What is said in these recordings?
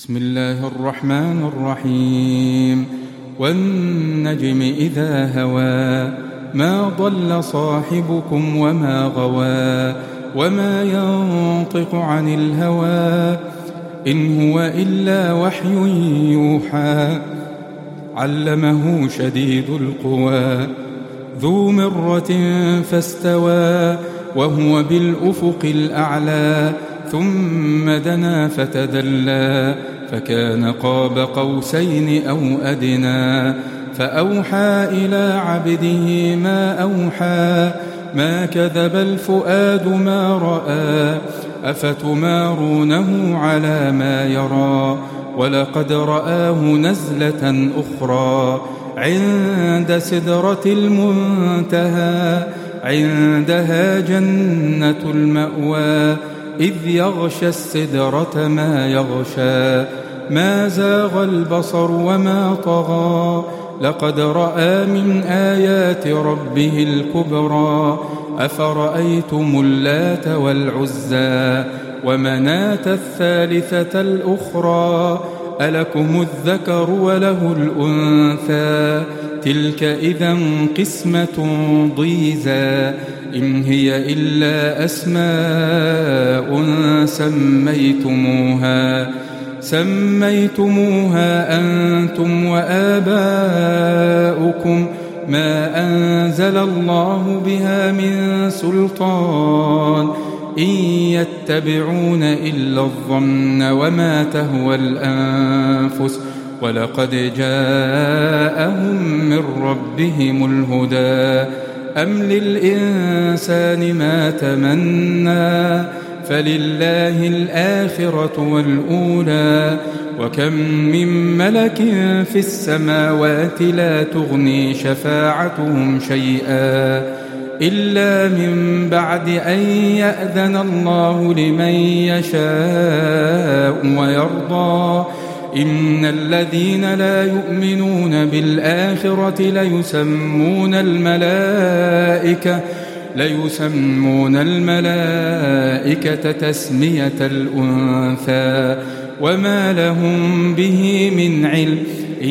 بسم الله الرحمن الرحيم والنجم إذا هوى ما ضل صاحبكم وما غوى وما ينطق عن الهوى إن هو إلا وحي يوحى علمه شديد القوى ذو مرة فاستوى وهو بالأفق الأعلى ثم دنا فتدلى فكان قاب قوسين أو أدنى فأوحى إلى عبده ما أوحى ما كذب الفؤاد ما رأى أفتمارونه على ما يرى ولقد رآه نزلة أخرى عند سدرة المنتهى عندها جنة المأوى إذ يغشى السدرة ما يغشى ما زاغ البصر وما طغى لقد رأى من آيات ربه الكبرى أفرأيتم اللات والعزى ومناة الثالثة الأخرى ألكم الذكر وله الأنثى تلك إذا قسمة ضيزى إن هي إلا أسماء سميتموها أنتم وآباؤكم ما أنزل الله بها من سلطان إن يتبعون إلا الظن وما تهوى الأنفس ولقد جاءهم من ربهم الهدى أم للإنسان ما تمنى فلله الآخرة والأولى وكم من ملك في السماوات لا تغني شفاعتهم شيئا إلا من بعد أن يأذن الله لمن يشاء ويرضى إن الذين لا يؤمنون بالآخرة ليسمون الملائكة تسمية الأنثى وما لهم به من علم إن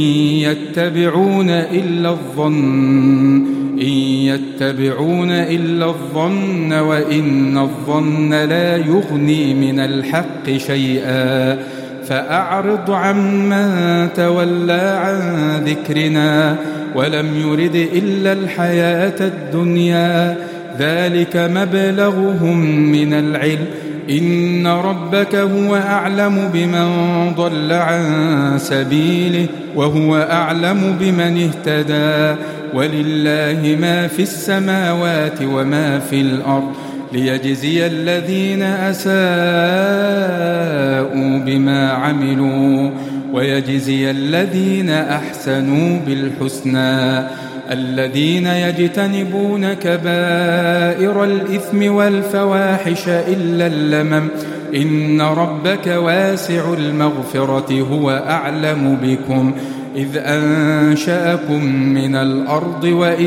يتبعون إلا الظن وإن الظن لا يغني من الحق شيئا فأعرض عمن تولى عن ذكرنا ولم يرد إلا الحياة الدنيا ذلك مبلغهم من العلم إن ربك هو أعلم بمن ضل عن سبيله وهو أعلم بمن اهتدى ولله ما في السماوات وما في الأرض ليجزي الذين أساءوا بما عملوا ويجزي الذين أحسنوا بالحسنى الذين يجتنبون كبائر الإثم والفواحش إلا اللمم إن ربك واسع المغفرة هو أعلم بكم إذ أنشأكم من الأرض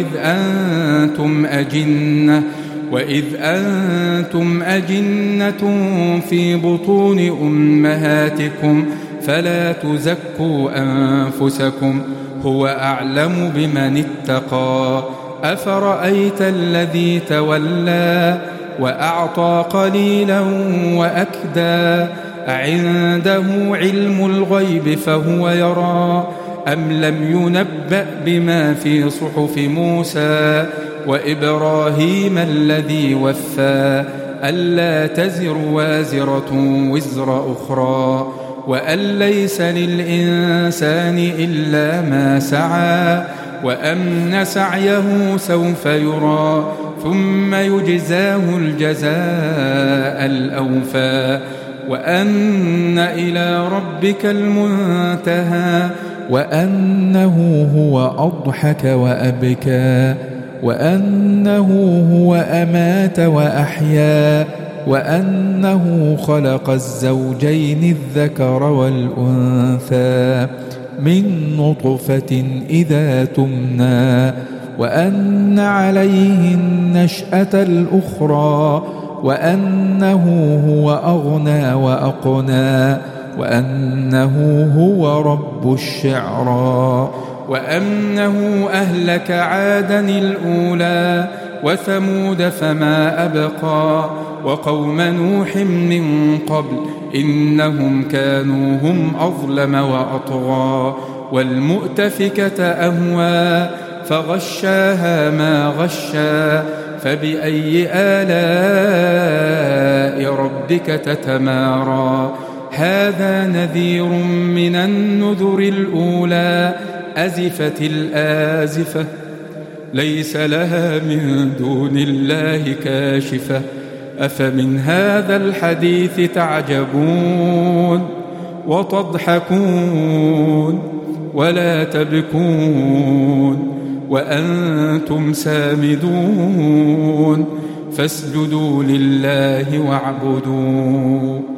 وإذ أنتم أجنة في بطون أمهاتكم فلا تزكوا أنفسكم هو أعلم بمن اتقى أفرأيت الذي تولى وأعطى قليلا وأكدى أعنده علم الغيب فهو يرى أم لم ينبأ بما في صحف موسى وإبراهيم الذي وفى ألا تزر وازرة وزر أخرى وأن ليس للإنسان إلا ما سعى وأن سعيه سوف يرى ثم يجزاه الجزاء الأوفى وأن إلى ربك المنتهى وأنه هو أضحك وأبكى وأنه هو أمات وأحيا وأنه خلق الزوجين الذكر والأنثى من نطفة إذا تمنى وأن عليه النشأة الأخرى وأنه هو أغنى وأقنى وأنه هو رب الشعرى وأنه أهلك عادا الأولى وثمود فما أبقى وقوم نوح من قبل إنهم كانوا هم أظلم وأطغى والمؤتفكة أهوى فغشاها ما غشى فبأي آلاء ربك تتمارى هذا نذير من النذر الأولى أزفت الآزفة ليس لها من دون الله كاشفة أفمن هذا الحديث تعجبون وتضحكون ولا تبكون وأنتم سامدون فاسجدوا لله واعبدوا